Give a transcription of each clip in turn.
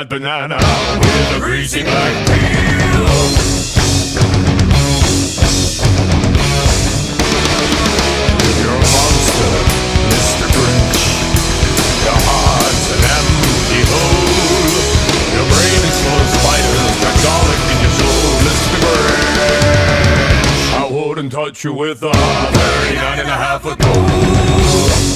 banana with a greasy black peel. You're a monster, Mr. Grinch. Your heart's an empty hole. Your brain is full of spiders, got garlic in your soul, Mr. Grinch. I wouldn't touch you with a 39.5 foot pole.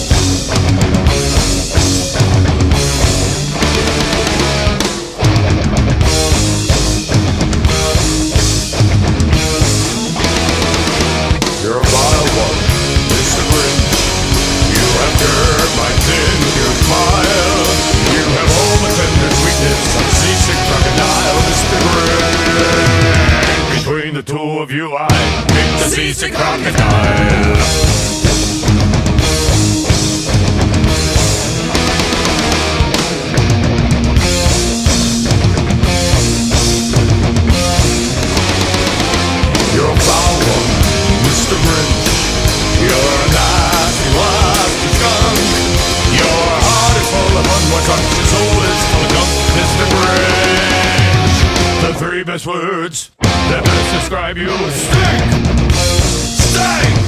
You're a vile one, Mr. Grinch. You have termites in your smile. You have all the tender sweetness of seasick crocodile, Mr. Grinch. Between the two of you, I pick the seasick crocodile. You're a foul one, Mr. Grinch. You're a nasty, nasty skunk. Your heart is full of unwashed trunks. Your soul is full of gunk, Mr. Grinch. The three best words that best describe you: stink, stink.